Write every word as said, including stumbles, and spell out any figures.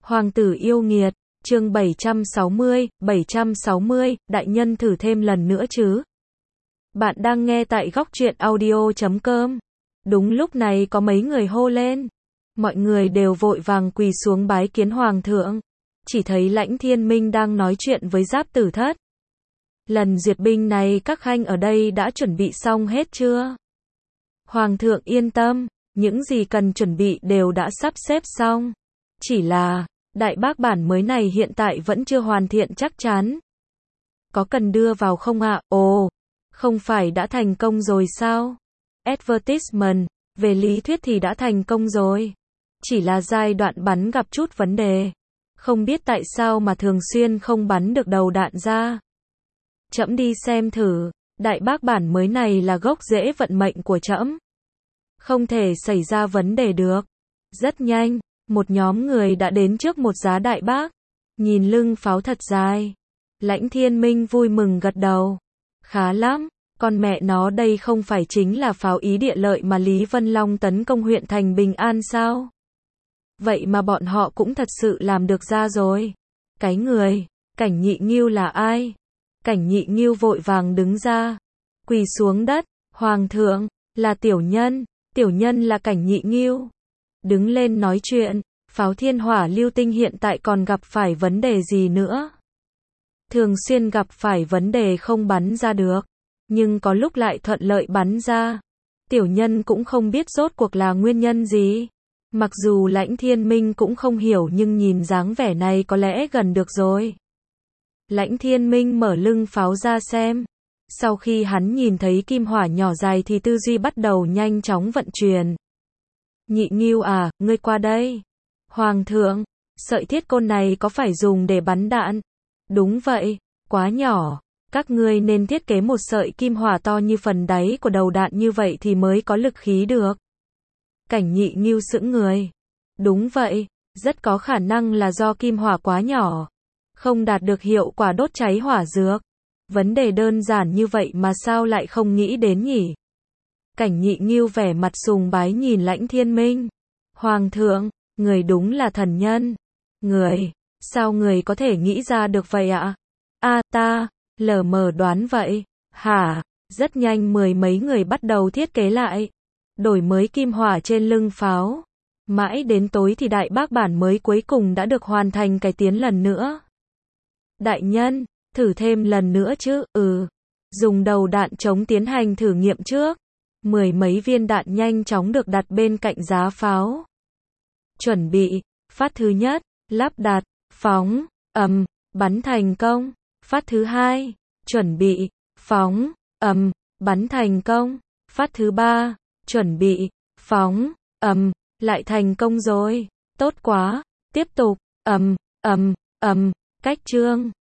Hoàng tử yêu nghiệt, chương bảy trăm sáu mươi, bảy trăm sáu mươi, đại nhân thử thêm lần nữa chứ. Bạn đang nghe tại góc truyện audio chấm com. Đúng lúc này có mấy người hô lên. Mọi người đều vội vàng quỳ xuống bái kiến hoàng thượng. Chỉ thấy Lãnh Thiên Minh đang nói chuyện với Giáp Tử Thất. Lần duyệt binh này các khanh ở đây đã chuẩn bị xong hết chưa? Hoàng thượng yên tâm, những gì cần chuẩn bị đều đã sắp xếp xong. Chỉ là, đại bác bản mới này hiện tại vẫn chưa hoàn thiện chắc chắn. Có cần đưa vào không ạ? À? Ồ, không phải đã thành công rồi sao? Advertisement, về lý thuyết thì đã thành công rồi. Chỉ là giai đoạn bắn gặp chút vấn đề. Không biết tại sao mà thường xuyên không bắn được đầu đạn ra. Trẫm đi xem thử, đại bác bản mới này là gốc rễ vận mệnh của trẫm. Không thể xảy ra vấn đề được. Rất nhanh, một nhóm người đã đến trước một giá đại bác. Nhìn lưng pháo thật dài. Lãnh Thiên Minh vui mừng gật đầu. Khá lắm, con mẹ nó đây không phải chính là pháo ý địa lợi mà Lý Vân Long tấn công huyện thành Bình An sao? Vậy mà bọn họ cũng thật sự làm được ra rồi. Cái người, Cảnh Nhị Nghiêu là ai? Cảnh Nhị Nghiêu vội vàng đứng ra. Quỳ xuống đất, Hoàng thượng, là tiểu nhân, tiểu nhân là Cảnh Nhị Nghiêu. Đứng lên nói chuyện, pháo thiên hỏa lưu tinh hiện tại còn gặp phải vấn đề gì nữa? Thường xuyên gặp phải vấn đề không bắn ra được, nhưng có lúc lại thuận lợi bắn ra. Tiểu nhân cũng không biết rốt cuộc là nguyên nhân gì. Mặc dù Lãnh Thiên Minh cũng không hiểu nhưng nhìn dáng vẻ này có lẽ gần được rồi. Lãnh Thiên Minh mở lưng pháo ra xem. Sau khi hắn nhìn thấy kim hỏa nhỏ dài thì tư duy bắt đầu nhanh chóng vận chuyển. Nhị Nghiêu à, ngươi qua đây. Hoàng thượng, sợi thiết côn này có phải dùng để bắn đạn? Đúng vậy, quá nhỏ. Các ngươi nên thiết kế một sợi kim hỏa to như phần đáy của đầu đạn như vậy thì mới có lực khí được. Cảnh Nhị Nghiêu sững người. Đúng vậy, rất có khả năng là do kim hỏa quá nhỏ, không đạt được hiệu quả đốt cháy hỏa dược. Vấn đề đơn giản như vậy mà sao lại không nghĩ đến nhỉ? Cảnh Nhị Nghiêu vẻ mặt sùng bái nhìn Lãnh Thiên Minh. Hoàng thượng, người đúng là thần nhân. Người, sao người có thể nghĩ ra được vậy ạ? À? A ta, lờ mờ đoán vậy. Hả? Rất nhanh mười mấy người bắt đầu thiết kế lại. Đổi mới kim hỏa trên lưng pháo. Mãi đến tối thì đại bác bản mới cuối cùng đã được hoàn thành cải tiến lần nữa. Đại nhân, thử thêm lần nữa chứ? Ừ. Dùng đầu đạn chống tiến hành thử nghiệm trước. Mười mấy viên đạn nhanh chóng được đặt bên cạnh giá pháo. Chuẩn bị. Phát thứ nhất. Lắp đặt. Phóng. Ầm. Bắn thành công. Phát thứ hai. Chuẩn bị. Phóng. Ầm. Bắn thành công. Phát thứ ba. Chuẩn bị. Phóng. Ầm. Lại thành công rồi. Tốt quá. Tiếp tục. Ầm. Ầm. Ầm. Cách chương.